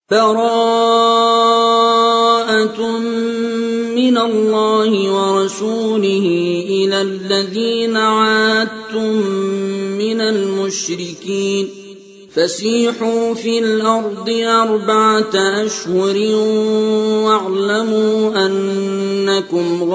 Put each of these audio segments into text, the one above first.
براءة من الله ورسوله إلى الذين عاهدتم من المشركين فسيحوا في الأرض 4 أشهر واعلموا أنكم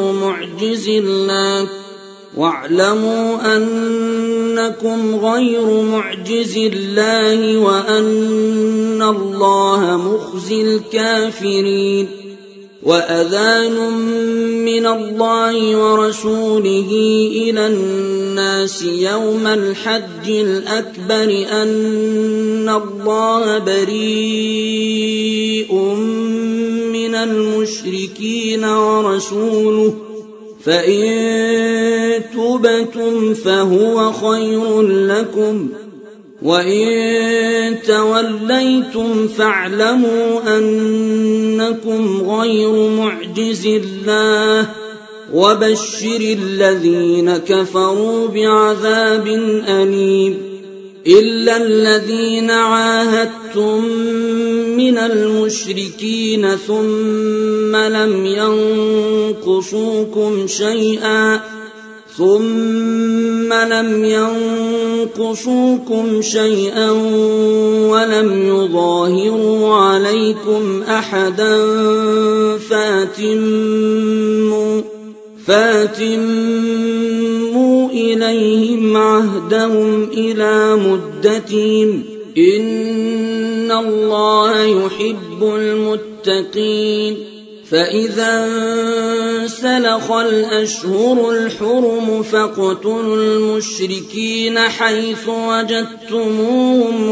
غير معجز الله وأن الله مخزي الكافرين وأذان من الله ورسوله إلى الناس يوم الحج الأكبر أن الله بريء من المشركين ورسوله فإن تبتم فهو خير لكم وإن توليتم فاعلموا أنكم غير معجز الله وبشر الذين كفروا بعذاب أليم إلا الذين عاهدتم من المشركين ثم لم ينقصوكم شيئا ولم يظاهروا عليكم أحدا فاتموا إليهم عهدهم إلى مدتهم إن الله يحب المتقين فإذا انسلخ الأشهر الحرم فاقتلوا المشركين حيث وجدتموهم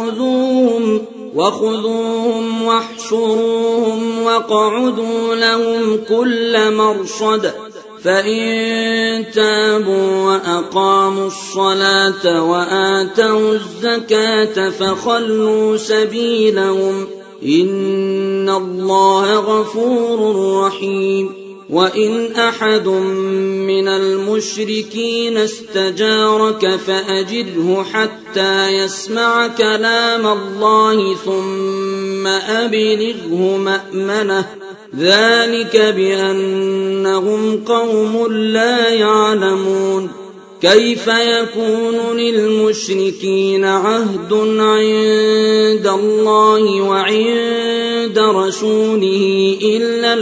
وخذوهم واحصروهم واقعدوا لهم كل مرصد فإن تابوا وأقاموا الصلاة وآتوا الزكاة فخلوا سبيلهم إن الله غفور رحيم وإن أحد من المشركين استجارك فأجره حتى يسمع كلام الله ثم أبلغه مأمنه ذلك بأنهم قوم لا يعلمون كيف يكون للمشركين عهد عند الله وعند رسوله إلا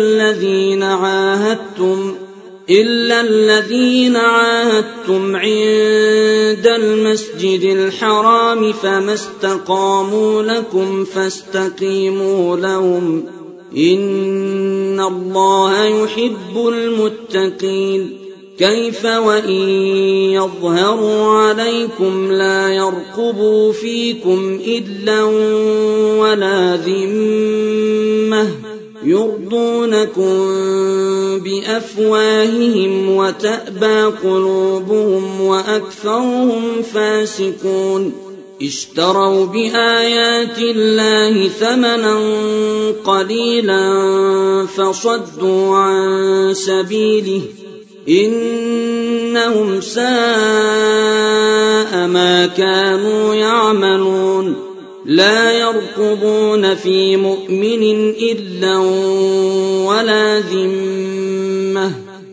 الذين عاهدتم عند المسجد الحرام فما استقاموا لكم فاستقيموا لهم إن الله يحب المتقين كيف وإن يظهروا عليكم لا يرقبوا فيكم إلا ولا ذمة يرضونكم بأفواههم وتأبى قلوبهم وأكثرهم فاسقون اشتروا بآيات الله ثمنا قليلا فصدوا عن سبيله إنهم ساء ما كانوا يعملون لا يرقبون في مؤمن إلا ولا ذمة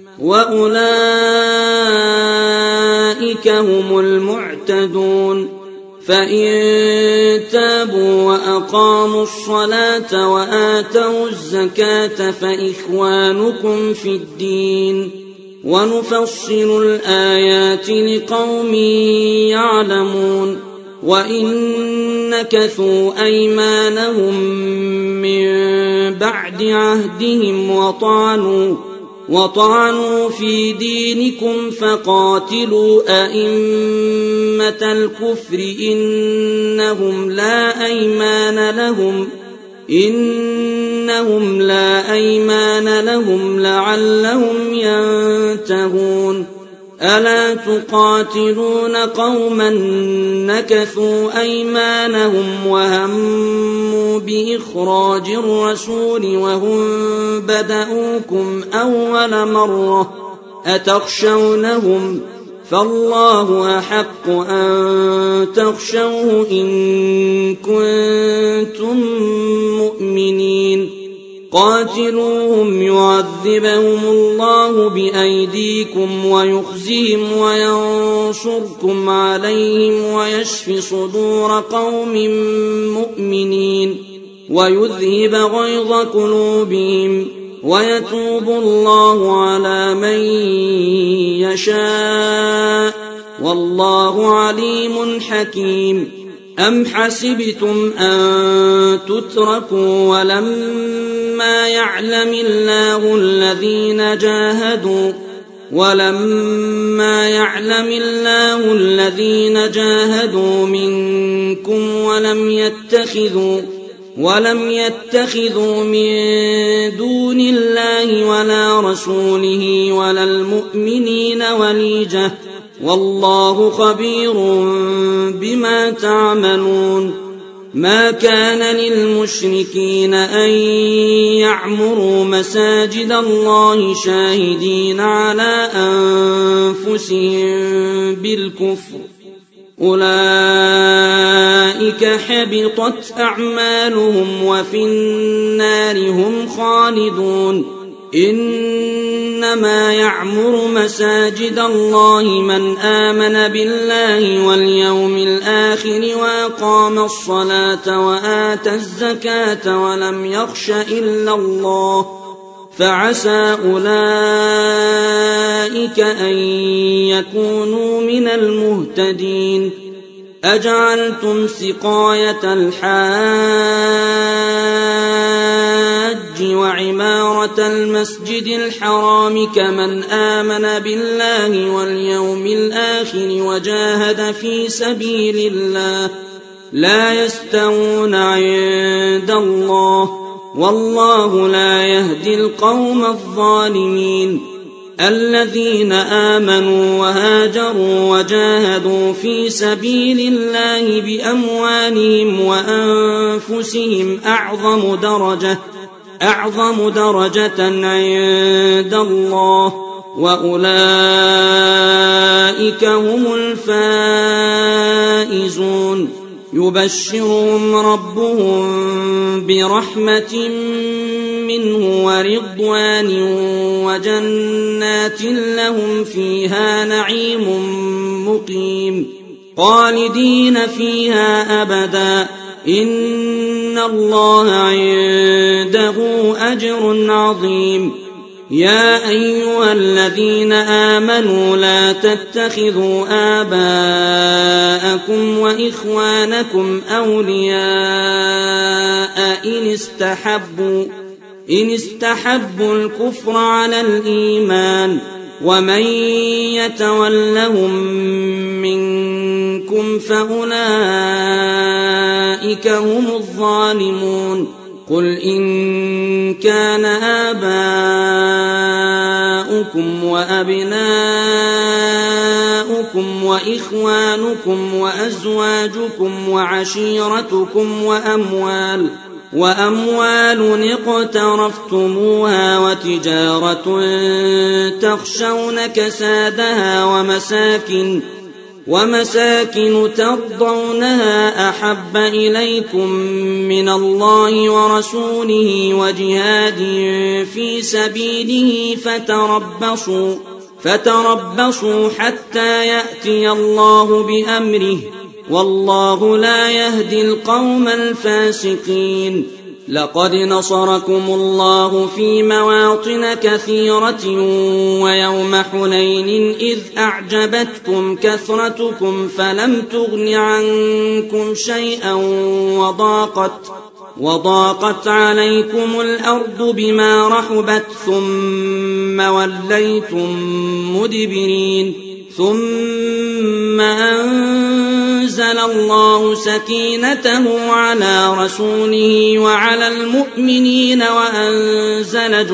وأولئك هم المعتدون فإن تابوا وأقاموا الصلاة وآتوا الزكاة فإخوانكم في الدين ونفصل الآيات لقوم يعلمون وإن نكثوا أيمانهم من بعد عهدهم وطعنوا في دينكم فقاتلوا أئمة الكفر إنهم لا أيمان لهم لعلهم ينتهون ألا تقاتلون قوما نكثوا أيمانهم وهموا بإخراج الرسول وهم بدؤوكم أول مرة فالله أحق أن تخشوه إن كنتم مؤمنين قاتلوهم يعذبهم الله بأيديكم ويخزهم وينصركم عليهم ويشف صدور قوم مؤمنين ويذهب غيظ قلوبهم ويتوب الله على من يشاء والله عليم حكيم أم حسبتم أن تتركوا ولما يعلم الله الذين جاهدوا منكم ولم يتخذوا من دون الله ولا رسوله ولا المؤمنين وليجة والله خبير بما تعملون ما كان للمشركين أن يعمروا مساجد الله شاهدين على أنفسهم بالكفر أولئك حبطت أعمالهم وفي النار هم خالدون إنما يعمر مساجد الله من آمن بالله واليوم الآخر وأقام الصلاة وآتى الزكاة ولم يخش إلا الله فعسى أولئك أن يكونوا من المهتدين أجعلتم سقاية الحاج وعمارة المسجد الحرام كمن آمن بالله واليوم الآخر وجاهد في سبيل الله لا يستوون عند الله والله لا يهدي القوم الظالمين الذين آمنوا وهاجروا وجاهدوا في سبيل الله بأموالهم وأنفسهم أعظم درجة عند الله وأولئك هم الفائزون يبشرهم ربهم برحمة منه ورضوان وجنات لهم فيها نعيم مقيم خالدين فيها أبدا إن الله عنده أجر عظيم يا أيها الذين آمنوا لا تتخذوا آباءكم وإخوانكم أولياء إن استحبوا الكفر على الإيمان ومن يتولهم منكم فأولئك هم الظالمون قل إن كان آباؤكم وأبناؤكم وإخوانكم وأزواجكم وعشيرتكم وأموال اقترفتموها وتجارة تخشون كسادها ومساكن ترضونها أحب إليكم من الله ورسوله وجهاد في سبيله فتربصوا حتى يأتي الله بأمره والله لا يهدي القوم الفاسقين لقد نصركم الله في مواطن كثيرة ويوم حنين إذ أعجبتكم كثرتكم فلم تغن عنكم شيئا وضاقت عليكم الأرض بما رحبت ثم وليتم مدبرين ثم أنزل الله سكينته على رسوله وعلى المؤمنين وأنزل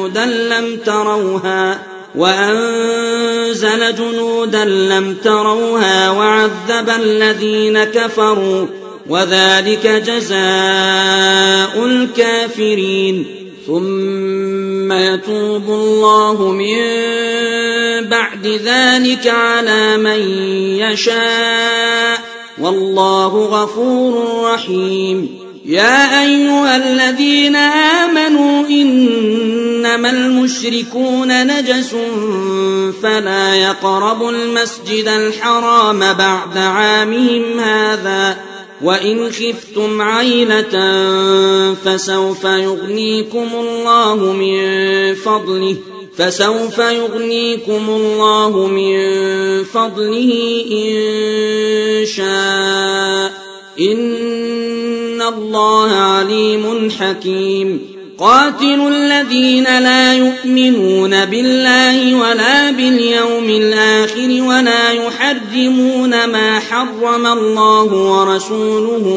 جنودا لم تروها وعذب الذين كفروا وذلك جزاء الكافرين ثم ثم يتوب الله من بعد ذلك على من يشاء والله غفور رحيم. يا أيها الذين آمنوا إنما المشركون نجس فلا يقربوا المسجد الحرام بعد عامهم هذا وإن خفتم عيلة فسوف يغنيكم الله من فضله إن شاء إن الله عليم حكيم. قاتلوا الذين لا يؤمنون بالله ولا باليوم الآخر ولا يحرمون ما حرم الله ورسوله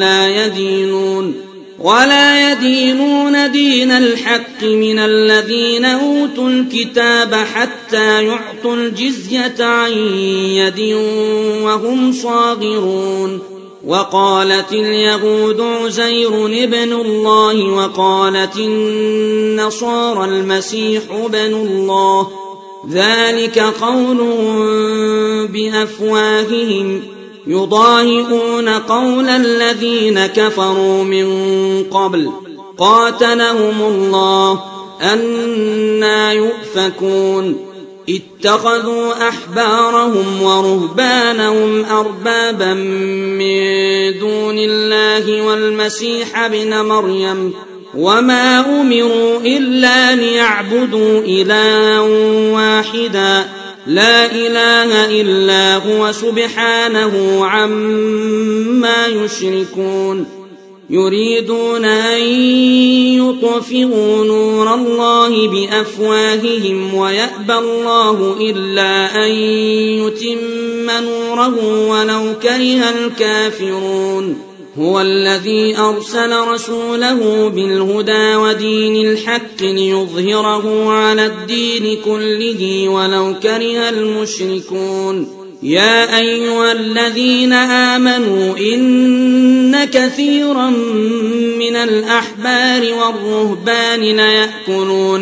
ولا يدينون دين الحق من الذين أوتوا الكتاب حتى يعطوا الجزية عن يد وهم صاغرون. وقالت اليهود عزير ابن الله وقالت النصارى المسيح ابن الله ذلك قولهم بأفواههم يضاهئون قول الذين كفروا من قبل قاتلهم الله أنى يؤفكون. اتخذوا أحبارهم ورهبانهم أربابا من دون الله والمسيح ابن مريم وما أمروا إلا ليعبدوا إلها واحدا لا إله إلا هو سبحانه عما يشركون. يريدون أن يطفئوا نور الله بأفواههم ويأبى الله إلا أن يتم نوره ولو كره الكافرون. هو الذي أرسل رسوله بالهدى ودين الحق ليظهره على الدين كله ولو كره المشركون. يا أيها الذين آمنوا إن كثيرا من الأحبار والرهبان ليأكلون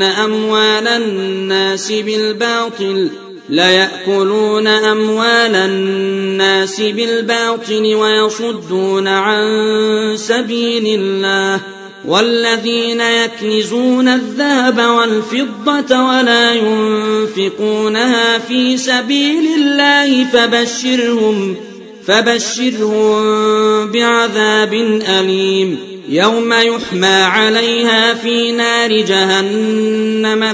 أموال الناس بالباطل ويصدون عن سبيل الله والذين يكنزون الذهب والفضة ولا ينفقونها في سبيل الله فبشرهم بعذاب أليم. يوم يحمى عليها في نار جهنم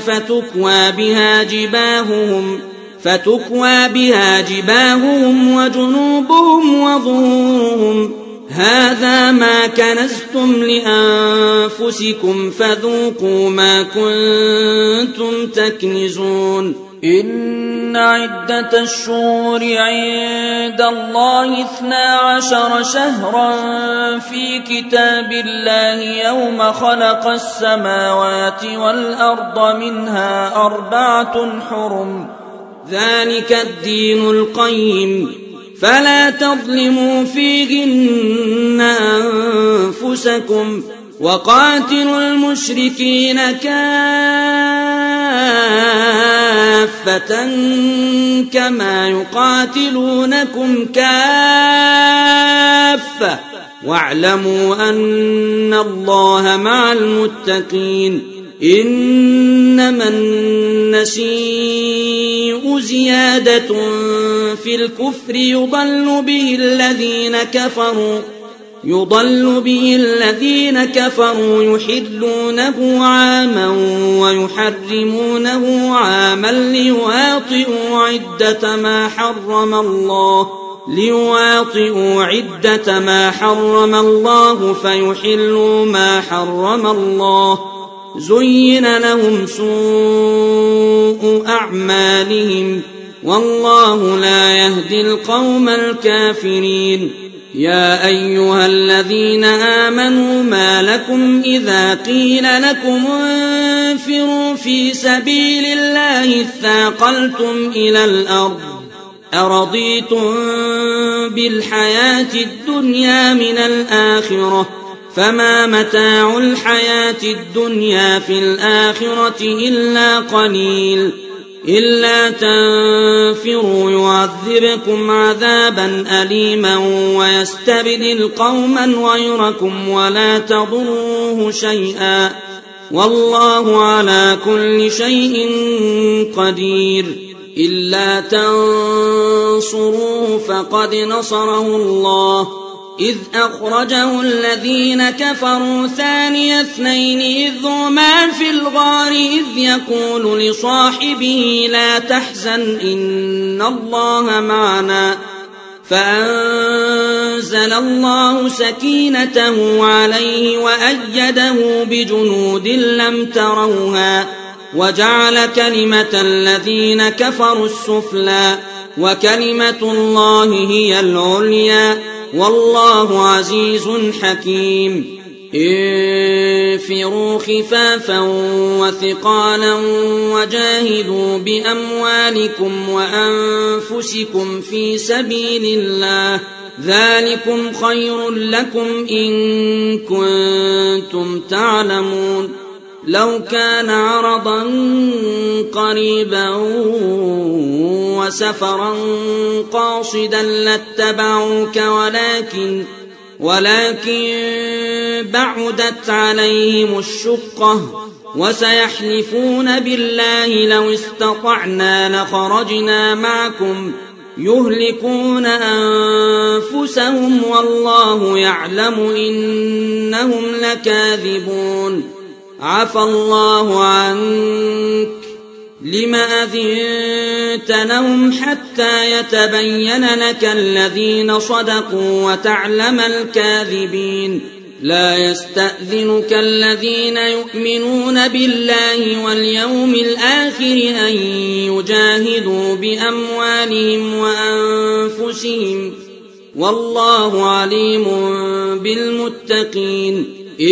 فتكوى بها جباههم وجنوبهم وظهورهم هذا ما كنزتم لأنفسكم فذوقوا ما كنتم تكنزون. إن عدة الشهور عند الله 12 شهرا في كتاب الله يوم خلق السماوات والأرض منها 4 حرم ذلك الدين القيم فلا تظلموا فيهن أنفسكم وقاتلوا المشركين كافة كما يقاتلونكم كافة واعلموا أن الله مع المتقين. إنما النسيء زيادة في الكفر يضل به الذين كفروا يحلونه عاما ويحرمونه عاما ليواطئوا عدة ما حرم الله فيحلوا ما حرم الله. زين لهم سوء أعمالهم والله لا يهدي القوم الكافرين. يا أيها الذين آمنوا ما لكم إذا قيل لكم انفروا في سبيل الله اثاقلتم إلى الأرض أرضيتم بالحياة الدنيا من الآخرة فما متاع الحياة الدنيا في الآخرة إلا قليل إلا تنفروا يعذبكم عذابا أليما ويستبدل قوما غيركم ولا تضروه شيئا والله على كل شيء قدير إلا تنصروه فقد نصره الله إذ أخرجه الذين كفروا ثاني اثنين إذ هما في الغار إذ يقول لصاحبه لا تحزن إن الله معنا فأنزل الله سكينته عليه وأيده بجنود لم تروها وجعل كلمة الذين كفروا السفلى وكلمة الله هي العليا والله عزيز حكيم انفروا خفافا وثقالا وجاهدوا بأموالكم وأنفسكم في سبيل الله ذلكم خير لكم إن كنتم تعلمون لو كان عرضا قريبا وسفرا قاصدا لاتبعوك ولكن بعدت عليهم الشقة وسيحلفون بالله لو استطعنا لخرجنا معكم يهلكون أنفسهم والله يعلم إنهم لكاذبون عفى الله عنك لم أذنت لهم حتى يتبين لك الذين صدقوا وتعلم الكاذبين لا يستأذنك الذين يؤمنون بالله واليوم الآخر أن يجاهدوا بأموالهم وأنفسهم والله عليم بالمتقين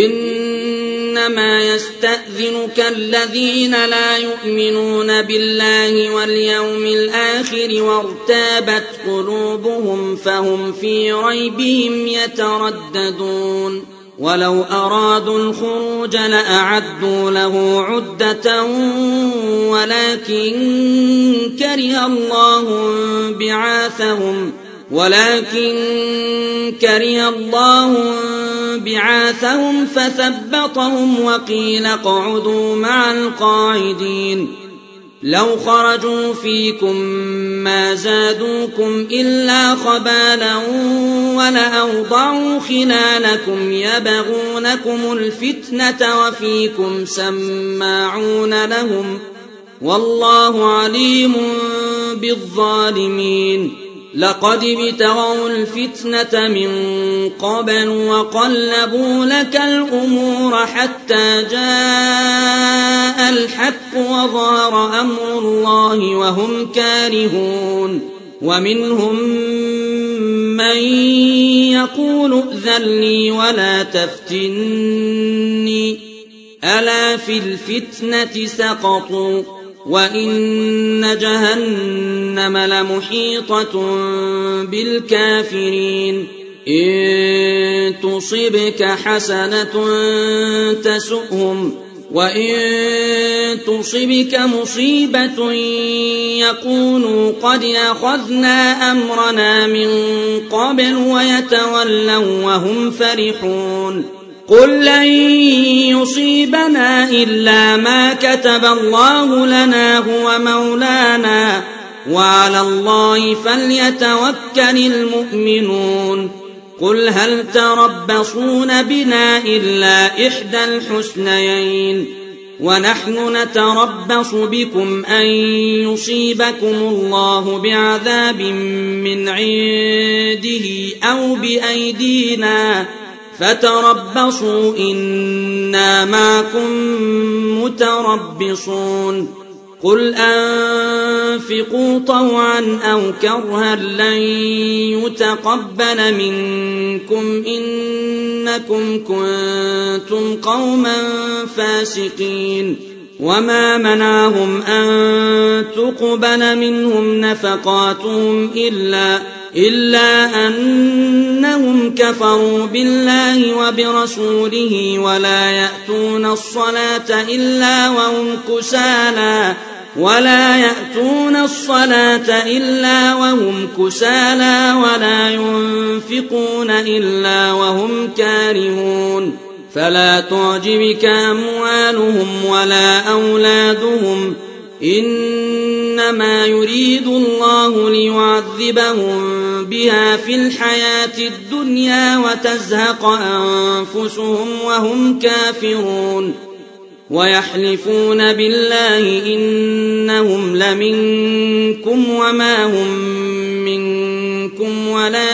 إنما يستأذنك الذين لا يؤمنون بالله واليوم الآخر وارتابت قلوبهم فهم في ريبهم يترددون ولو أرادوا الخروج لأعدوا له عدة ولكن كره الله بعاثهم فثبطهم وقيل اقعدوا مع القاعدين لو خرجوا فيكم ما زادوكم إلا خبالا ولأوضعوا خلالكم يبغونكم الفتنة وفيكم سماعون لهم والله عليم بالظالمين لقد ابتغوا الفتنة من قبل وقلبوا لك الأمور حتى جاء الحق وظهر أمر الله وهم كارهون ومنهم من يقول ائذن لي ولا تفتني ألا في الفتنة سقطوا وإن جهنم لمحيطة بالكافرين إن تصبك حسنة تسؤهم وإن تصبك مصيبة يقولوا قد أخذنا أمرنا من قبل ويتولوا وهم فرحون قل لن يصيبنا إلا ما كتب الله لنا هو مولانا وعلى الله فليتوكل المؤمنون قل هل تربصون بنا إلا إحدى الحسنيين ونحن نتربص بكم أن يصيبكم الله بعذاب من عنده أو بأيدينا فتربصوا إنا معكم متربصون قل أنفقوا طوعا أو كرها لن يتقبل منكم إنكم كنتم قوما فاسقين وما منعهم أن تقبل منهم نفقاتهم إلا أنهم كفروا بالله وبرسوله ولا يأتون الصلاة إلا وهم كسالى ولا ينفقون إلا وهم كارهون فلا تعجبك أموالهم ولا أولادهم إنما يريد الله ليعذبهم بها في الحياة الدنيا وتزهق أنفسهم وهم كافرون ويحلفون بالله إنهم لمنكم وما هم منكم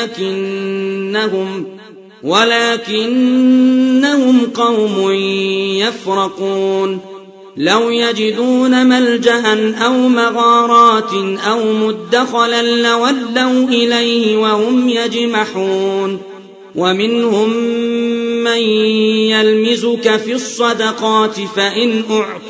ولكنهم قوم يفرقون لو يجدون ملجأ أو مغارات أو مدخلا لولوا إليه وهم يجمحون ومنهم من يلمزك في الصدقات فإن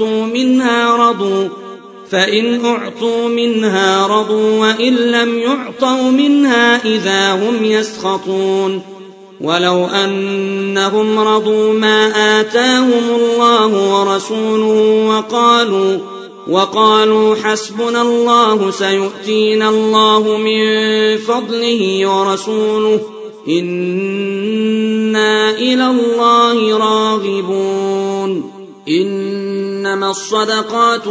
أعطوا منها رضوا وإن لم يعطوا منها إذا هم يسخطون ولو أنهم رضوا ما آتاهم الله ورسوله وقالوا حسبنا الله سيؤتينا الله من فضله ورسوله إنا إلى الله راغبون إنما الصدقات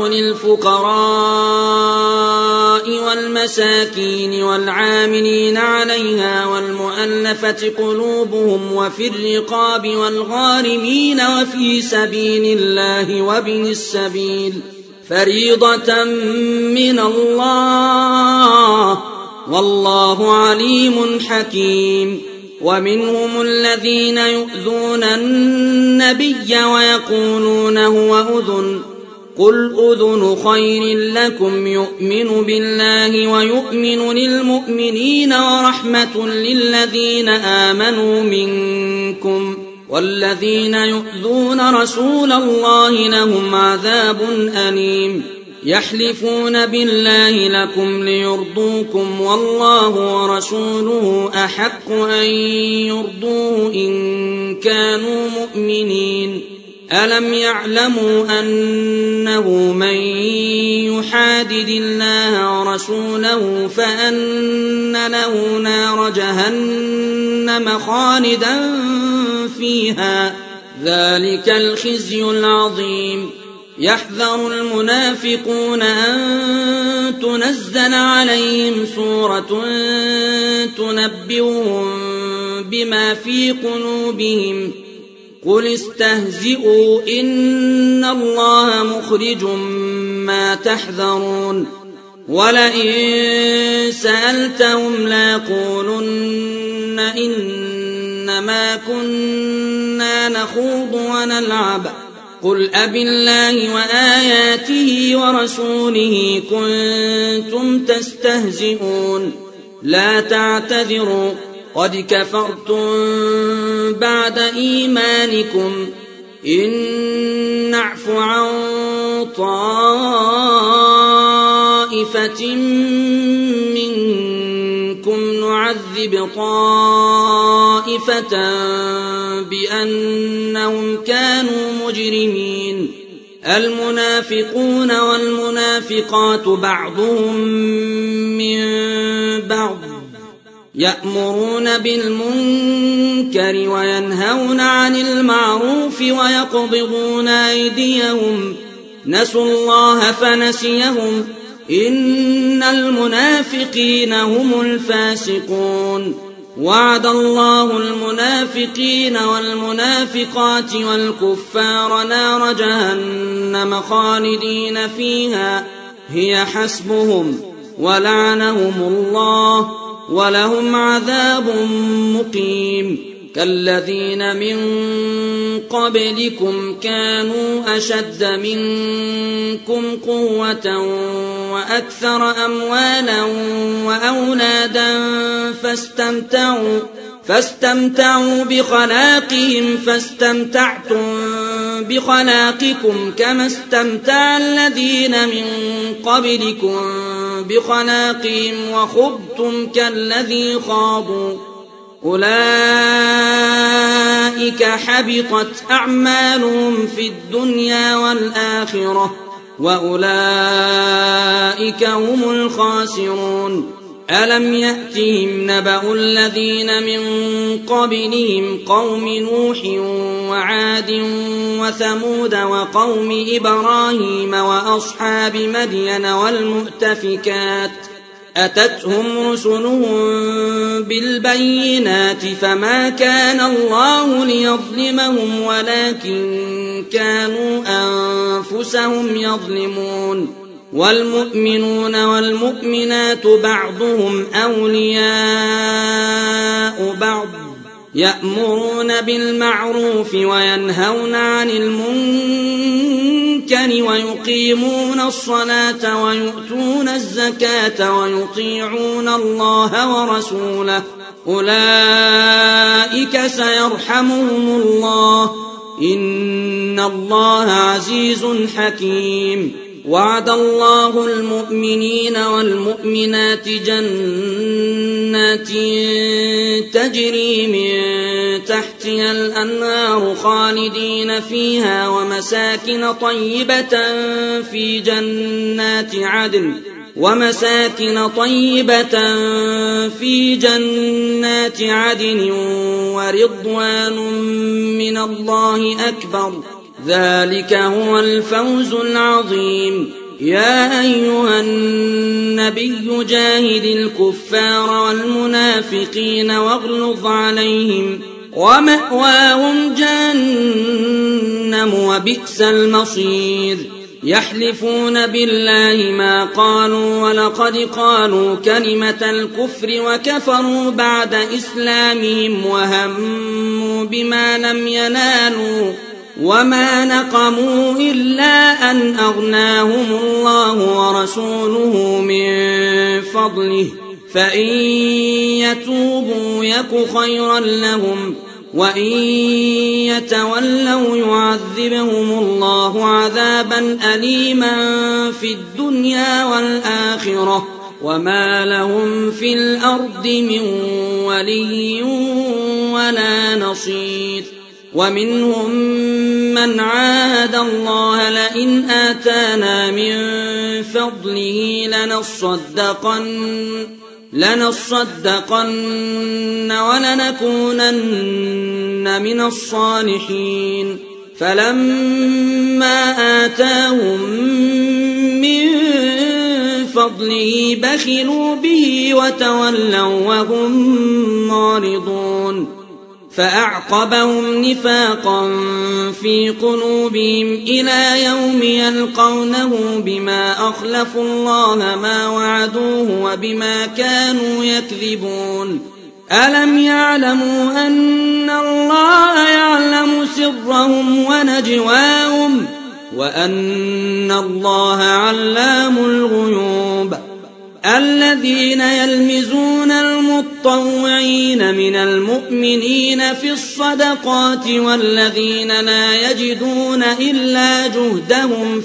للفقراء والمساكين والعاملين عليها والمؤلفة قلوبهم وفي الرقاب والغارمين وفي سبيل الله وابن السبيل فريضة من الله والله عليم حكيم ومنهم الذين يؤذون النبي ويقولون هو أذن قل أذن خير لكم يؤمن بالله ويؤمن للمؤمنين ورحمة للذين آمنوا منكم والذين يؤذون رسول الله لهم عذاب أليم يحلفون بالله لكم ليرضوكم والله ورسوله أحق أن يرضوه إن كانوا مؤمنين ألم يعلموا أنه من يحادد الله ورسوله فأن له نار جهنم خالدا فيها ذلك الخزي العظيم يحذر المنافقون أن تنزل عليهم سورة تنبئهم بما في قلوبهم قل استهزئوا إن الله مخرج ما تحذرون ولئن سألتهم ليقولن إنما كنا نخوض ونلعب قل أبالله وآياته ورسوله كنتم تستهزئون لا تعتذروا قد كفرتم بعد إيمانكم إن نعف عن طائفة منكم نعذب طائفة بأنهم كانوا مجرمين المنافقون والمنافقات بعضهم من بعض يأمرون بالمنكر وينهون عن المعروف ويقبضون أيديهم نسوا الله فنسيهم إن المنافقين هم الفاسقون وعد الله المنافقين والمنافقات والكفار نار جهنم خالدين فيها هي حسبهم ولعنهم الله ولهم عذاب مقيم كالذين من قبلكم كانوا أشد منكم قوة وأكثر أموالا وأولادا فاستمتعوا بخلاقهم فاستمتعتم بخلاقكم كما استمتع الذين من قبلكم بخلاقهم وخضتم كالذي خاضوا أولئك حبطت أعمالهم في الدنيا والآخرة وأولئك هم الخاسرون ألم يأتهم نبأ الذين من قبلهم قوم نوح وعاد وثمود وقوم إبراهيم وأصحاب مدين والمؤتفكات أتتهم رسلهم بالبينات فما كان الله ليظلمهم ولكن كانوا أنفسهم يظلمون والمؤمنون والمؤمنات بعضهم أولياء بعض يأمرون بالمعروف وينهون عن المنكر ويقيمون الصلاة ويؤتون الزكاة ويطيعون الله ورسوله أولئك سيرحمهم الله إن الله عزيز حكيم وعد الله المؤمنين والمؤمنات جنات تجري من تحتها الأنهار خالدين فيها ومساكن طيبة في جنات عدن ورضوان من الله أكبر ذلك هو الفوز العظيم يا أيها النبي جاهد الكفار والمنافقين واغلظ عليهم ومأواهم جهنم وبئس المصير يحلفون بالله ما قالوا ولقد قالوا كلمة الكفر وكفروا بعد إسلامهم وهموا بما لم ينالوا وما نقموا إلا أن أغناهم الله ورسوله من فضله فإن يتوبوا يك خيرا لهم وإن يتولوا يعذبهم الله عذابا أليما في الدنيا والآخرة وما لهم في الأرض من ولي ولا نصير ومنهم من عاهد الله لئن آتانا من فضله لنصدقن ولنكونن من الصالحين فلما آتاهم من فضله بخلوا به وتولوا وهم معرضون فأعقبهم نفاقا في قلوبهم إلى يوم يلقونه بما أخلفوا الله ما وعدوه وبما كانوا يكذبون ألم يعلموا أن الله يعلم سرهم ونجواهم وأن الله علام الغيوب الذين يلمزون المطوعين من المؤمنين في الصدقات والذين لا يجدون إلا جهدهم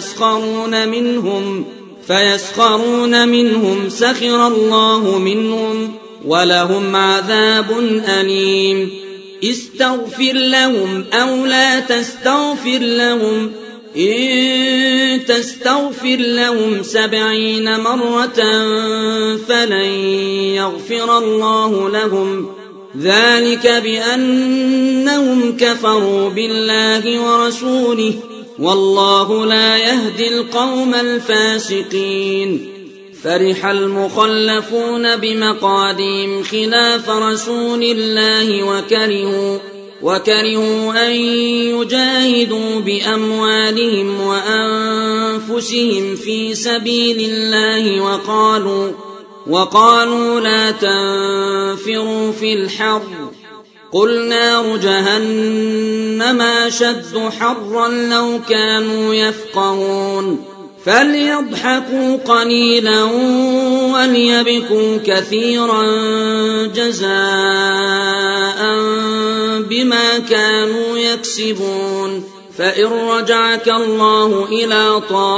فيسخرون منهم سخر الله منهم ولهم عذاب أليم استغفر لهم أو لا تستغفر لهم إن تستغفر لهم 70 مرة فلن يغفر الله لهم ذلك بأنهم كفروا بالله ورسوله والله لا يهدي القوم الفاسقين فرح المخلفون بمقادهم خلاف رسول الله وكرهوا أن يجاهدوا بأموالهم وأنفسهم في سبيل الله وقالوا لا تنفروا في الحر قل نار جهنم أشد حرا لو كانوا يفقهون فليضحكوا قليلا وليبكوا كثيرا جزاء بما كانوا يكسبون. فإن رجعك الله إلى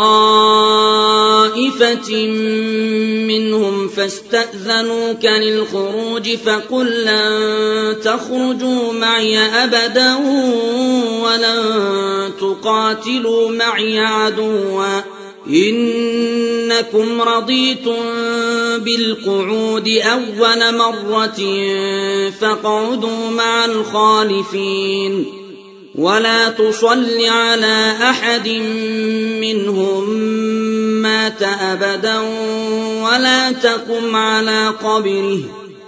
طائفة منهم فاستأذنوك للخروج فقل لن تخرجوا معي أبدا ولن تقاتلوا معي عدوا إنكم رضيتم بالقعود أول مرة فاقعدوا مع الخالفين. ولا تصل على أحد منهم مات أبدا ولا تقم على قبره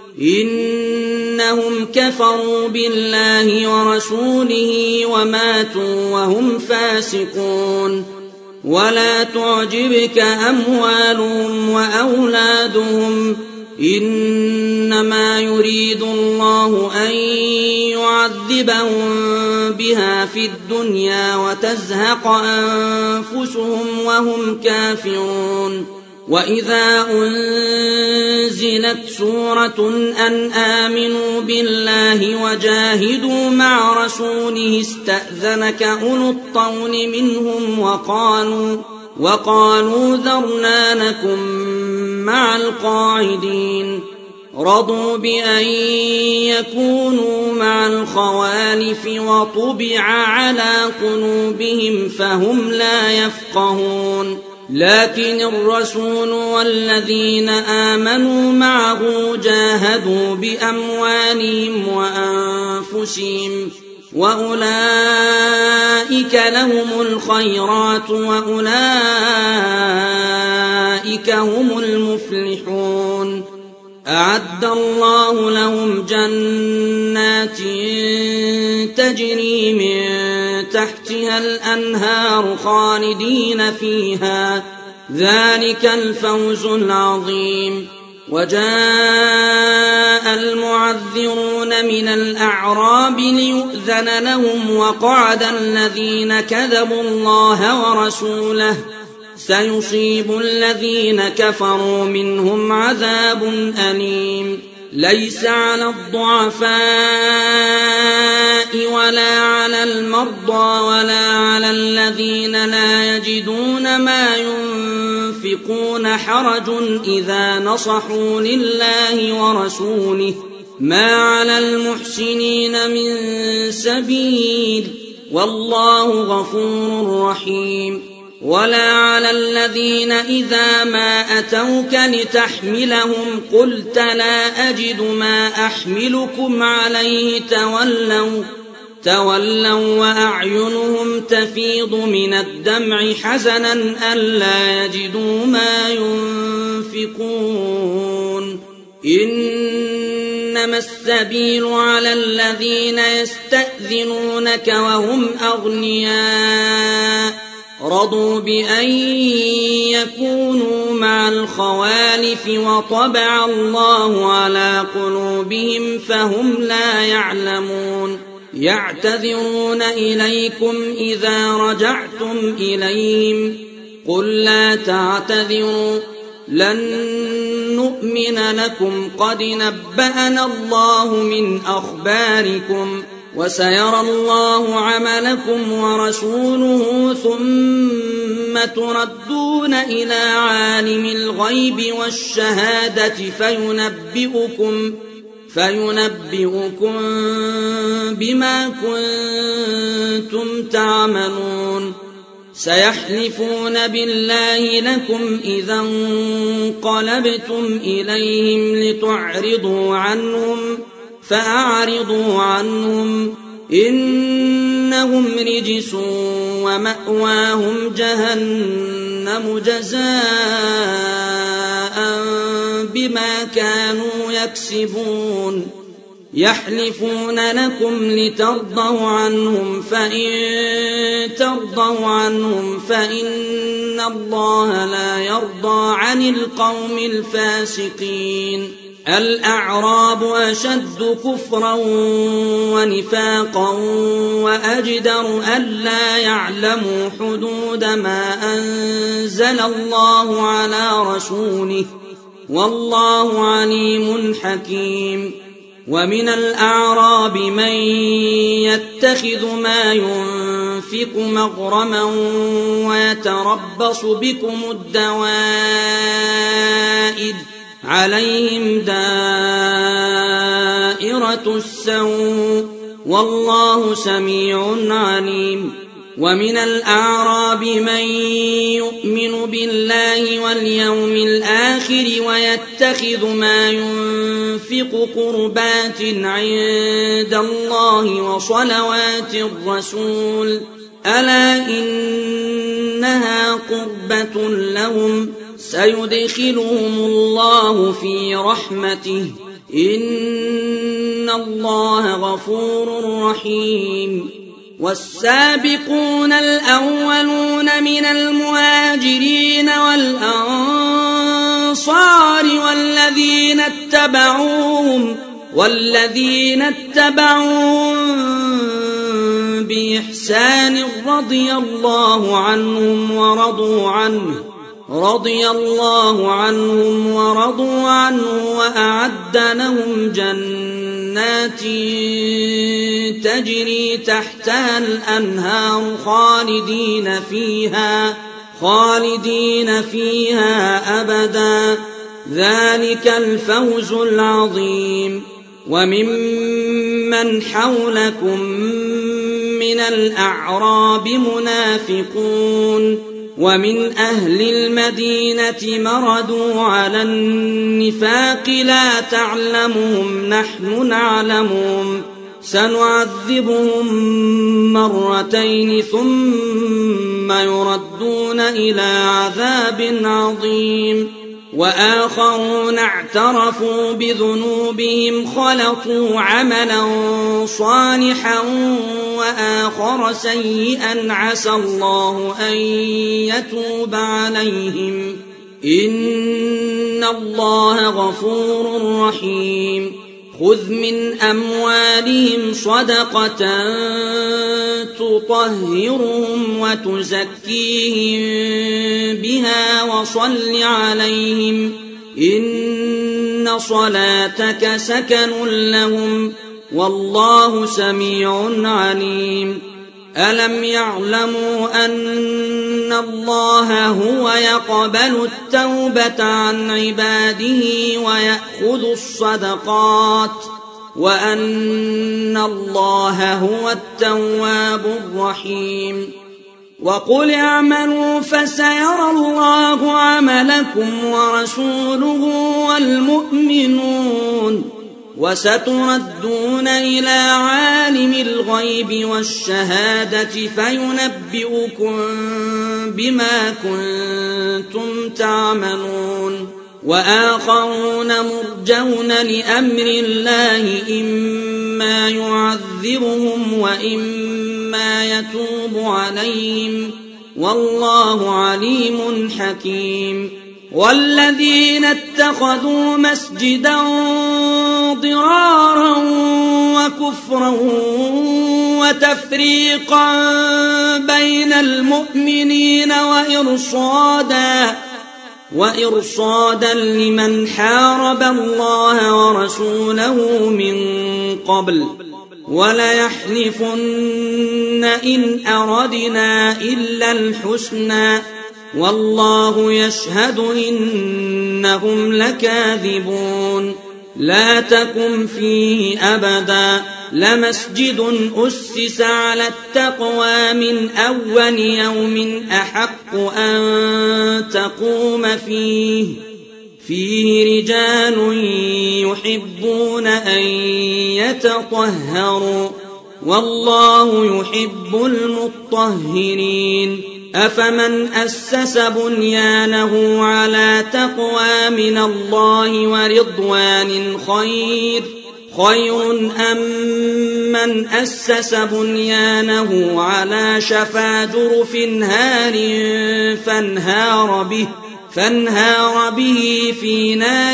إنهم كفروا بالله ورسوله وماتوا وهم فاسقون. ولا تعجبك أموالهم وأولادهم إنما يريد الله أن يعذبهم بها في الدنيا وتزهق أنفسهم وهم كافرون. وإذا أنزلت سورة أن آمنوا بالله وجاهدوا مع رسوله استأذنك أولو الطول منهم وقالوا ذرنا نكن مع القاعدين. رضوا بأن يكونوا مع الخوالف وطبع على قلوبهم فهم لا يفقهون. لكن الرسول والذين آمنوا معه جاهدوا بأموالهم وأنفسهم وأولئك لهم الخيرات وأولئك هم المفلحون. أعد الله لهم جنات تجري من تحتها الأنهار خالدين فيها ذلك الفوز العظيم. وجاء المعذرون من الأعراب ليؤذن لهم وقعد الذين كذبوا الله ورسوله سيصيب الذين كفروا منهم عذاب أليم. ليس على الضعفاء ولا على المرضى ولا على الذين لا يجدون ما ينفقون حرج إذا نصحوا لله ورسوله ما على المحسنين من سبيل والله غفور رحيم. ولا على الذين إذا ما أتوك لتحملهم قلت لا أجد ما أحملكم عليه تولوا وأعينهم تفيض من الدمع حزنا ألا يجدوا ما ينفقون. إنما السبيل على الذين يستأذنونك وهم أغنياء رضوا بأن يكونوا مع الخوالف وطبع الله على قلوبهم فهم لا يعلمون. يعتذرون إليكم إذا رجعتم إليهم قل لا تعتذروا لن نؤمن لكم قد نبأنا الله من أخباركم وسيرى الله عملكم ورسوله ثم تردون إلى عالم الغيب والشهادة فينبئكم بما كنتم تعملون. سيحلفون بالله لكم إذا انقلبتم إليهم لتعرضوا عنهم فأعرضوا عنهم إنهم رجس ومأواهم جهنم جزاء بما كانوا يكسبون. يحلفون لكم لترضوا عنهم فإن ترضوا عنهم فإن الله لا يرضى عن القوم الفاسقين. الأعراب أشد كفرا ونفاقا وأجدر ألا يعلموا حدود ما أنزل الله على رسوله والله عليم حكيم. ومن الأعراب من يتخذ ما ينفق مغرما ويتربص بكم الدوائر عليهم دائرة السوء والله سميع عليم. ومن الأعراب من يؤمن بالله واليوم الآخر ويتخذ ما ينفق قربات عند الله وصلوات الرسول ألا إنها قربة لهم سيدخلهم الله في رحمته إن الله غفور رحيم. والسابقون الأولون من المهاجرين والأنصار والذين اتبعوهم بإحسان رضي الله عنهم ورضوا عنه وأعد لهم جنات تجري تحتها الأنهار خالدين فيها أبدا ذلك الفوز العظيم. وممن حولكم من الأعراب منافقون ومن أهل المدينة مردوا على النفاق لا تعلمهم نحن نعلمهم سنعذبهم مرتين ثم يردون إلى عذاب عظيم. وآخرون اعترفوا بذنوبهم خلطوا عملا صالحا وآخر سيئا عسى الله أن يتوب عليهم إن الله غفور رحيم. خذ من أموالهم صدقة تطهرهم وتزكيهم بها وصل عليهم إن صلاتك سكن لهم والله سميع عليم. ألم يعلموا أن الله هو يقبل التوبة عن عباده ويأخذ الصدقات وأن الله هو التواب الرحيم. وقل اعملوا فسيرى الله عملكم ورسوله والمؤمنون وستردون إلى عالم الغيب والشهادة فينبئكم بما كنتم تعملون. وآخرون مرجون لأمر الله إما يعذبهم وإما يتوب عليهم والله عليم حكيم. والذين اتخذوا مسجدا ضرارا وكفرا وتفريقا بين المؤمنين وإرصادا لمن حارب الله ورسوله من قبل وليحلفن إن أردنا إلا الحسنى والله يشهد إنهم لكاذبون. لا تكن فيه أبدا لمسجد أسس على التقوى من أول يوم أحق أن تقوم فيه رجال يحبون أن يتطهروا والله يحب المطهرين. أفمن أسس بنيانه على تقوى من الله ورضوان خير أم من أسس بنيانه على شفا جرف هار فانهار به في نار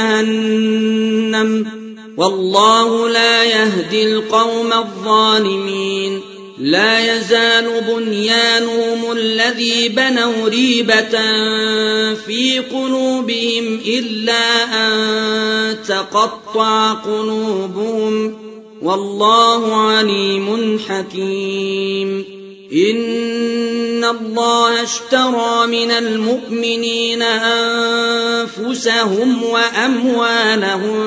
جهنم والله لا يهدي القوم الظالمين لا يزال بنيانهم الذي بنوا ريبة في قلوبهم إلا أن تقطع قلوبهم والله عليم حكيم إن الله اشترى من المؤمنين أنفسهم وأموالهم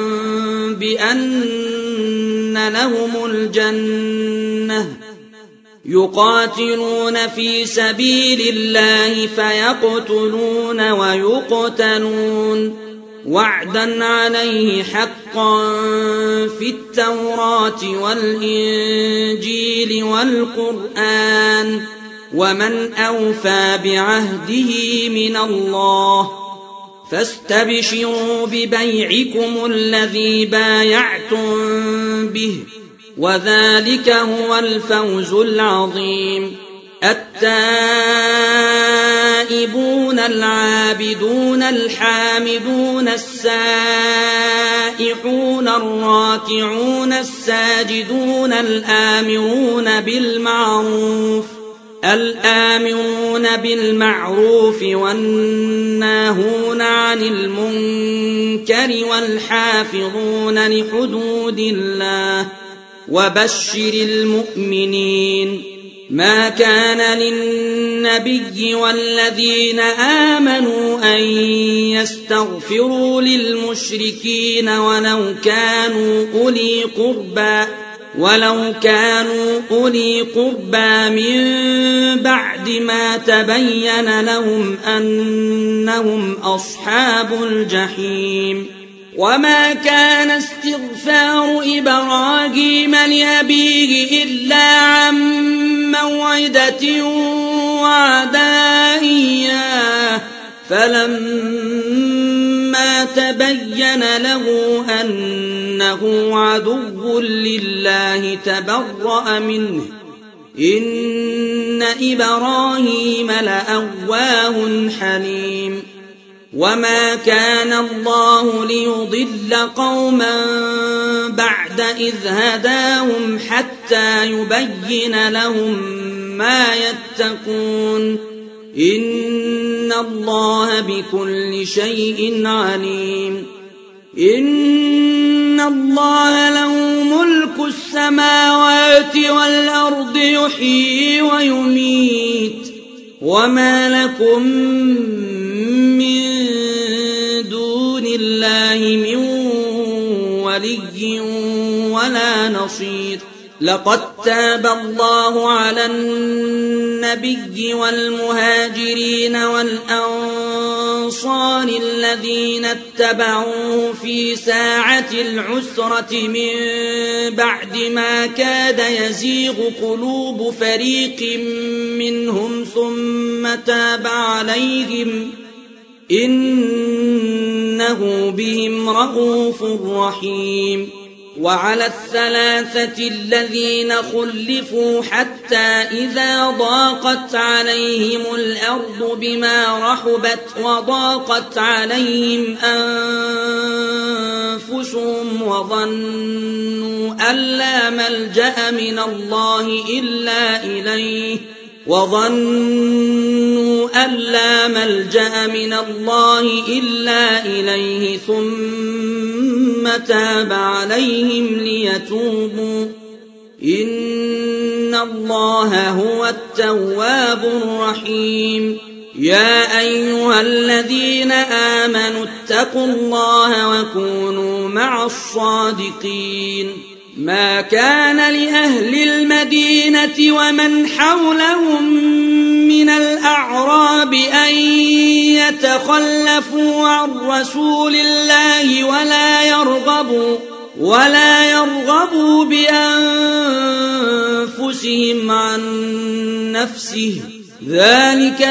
بأن لهم الجنة يقاتلون في سبيل الله فيقتلون ويقتلون وعدا عليه حقا في التوراة والإنجيل والقرآن ومن أوفى بعهده من الله فاستبشروا ببيعكم الذي بايعتم به وذلك هو الفوز العظيم التائبون العابدون الحامدون السائحون الراكعون الساجدون الآمرون بالمعروف والناهون عن المنكر والحافظون لحدود الله وبشر المؤمنين ما كان للنبي والذين آمنوا أن يستغفروا للمشركين ولو كانوا أولي قربى من بعد ما تبين لهم أنهم أصحاب الجحيم وما كان استغفار إبراهيم لأبيه إلا عن موعدة وعدها إياه فلما تبين له أنه عدو لله تبرأ منه إن إبراهيم لأواه حليم وما كان الله ليضل قوما بعد إذ هداهم حتى يبين لهم ما يتقون إن الله بكل شيء عليم إن الله له ملك السماوات والأرض يحيي ويميت وما لكم من دون الله من ولي ولا نصير لقد تاب الله على النبي والمهاجرين والأنصار الذين اتبعوه في ساعة العسرة من بعد ما كاد يزيغ قلوب فريق منهم ثم تاب عليهم إنه بهم رءوف رحيم وعلى الثلاثة الذين خلفوا حتى إذا ضاقت عليهم الأرض بما رحبت وضاقت عليهم أنفسهم وظنوا أن لا ملجأ من الله إلا إليه ثم تاب عليهم ليتوبوا إن الله هو التواب الرحيم يا أيها الذين آمنوا اتقوا الله وكونوا مع الصادقين ما كان لأهل المدينة ومن حولهم من الأعراب أن يتخلفوا عن رسول الله ولا يرغبوا بأنفسهم عن نفسه ذلك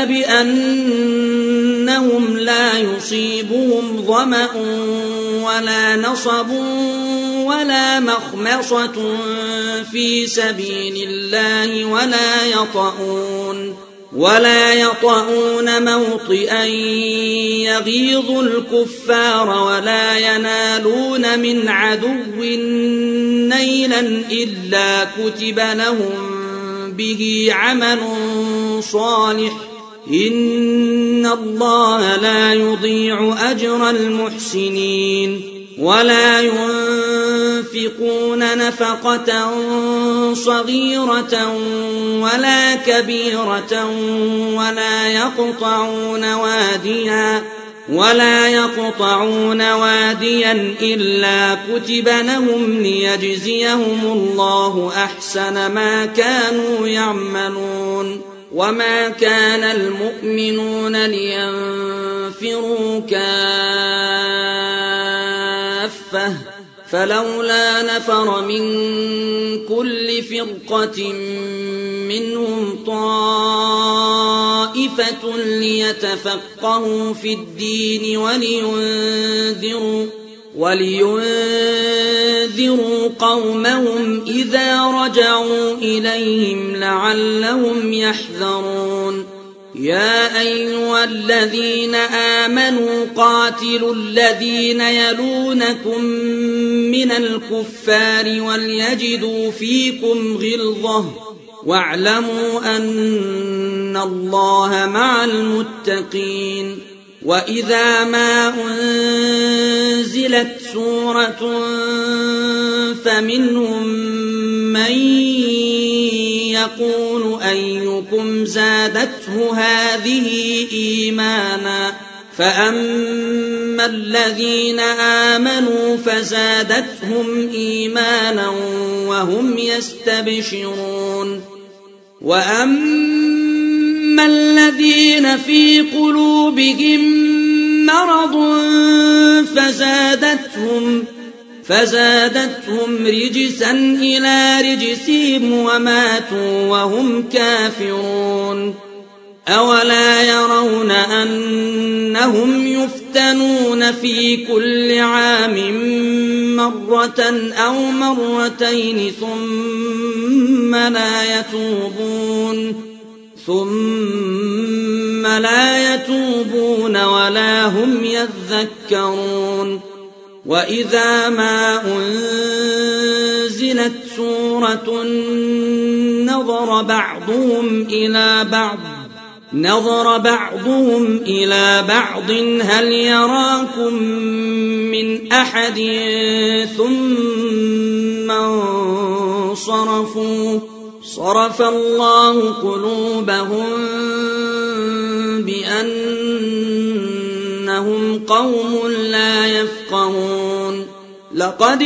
بأنهم لا يصيبهم ظمأ ولا نصب ولا مخمصة في سبيل الله ولا يطؤون موطئا يغيظ الكفار ولا ينالون من عدو نيلا إلا كتب لهم به عمل صالح إن الله لا يضيع أجر المحسنين ولا ينفقون نفقة صغيرة ولا كبيرة ولا يقطعون واديا إلا كتب لهم ليجزيهم الله أحسن ما كانوا يعملون وما كان المؤمنون لينفروا كافة فلولا نفر من كل فرقة منهم طائفة ليتفقهوا في الدين ولينذروا قومهم إذا رجعوا إليهم لعلهم يحذرون يا أيها الذين آمنوا قاتلوا الذين يلونكم من الكفار وليجدوا فيكم غلظة واعلموا أن الله مع المتقين وإذا ما أنزلت سورة فمنهم من يقول أيكم زادته هذه إيمانا فأما الذين آمنوا فزادتهم إيمانا وهم يستبشرون وأما الذين في قلوبهم مرض فزادتهم رجسا إلى رجسهم وماتوا وهم كافرون أولا يرون أنهم يفتنون في كل عام مرة أو مرتين ثم لا يتوبون ولا هم يذكرون وإذا ما أنزلت سورة نظر بعضهم إلى بعض هل يراكم من أحد ثم انصرفوا صرف الله قلوبهم بأنهم قوم لا يفقهون لقد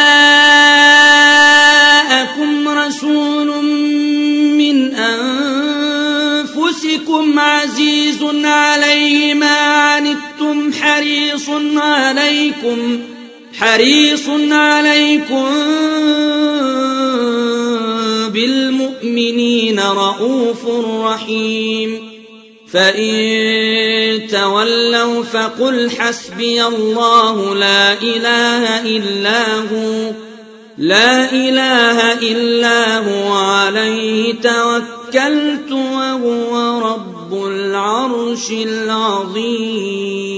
جاءكم رسول من أنفسكم عزيز عليه ما عنتم حريص عليكم بالمؤمنين رؤوف رحيم فإن تولوا فقل حسبي الله لا إله إلا هو عليه توكلت وهو رب العرش العظيم.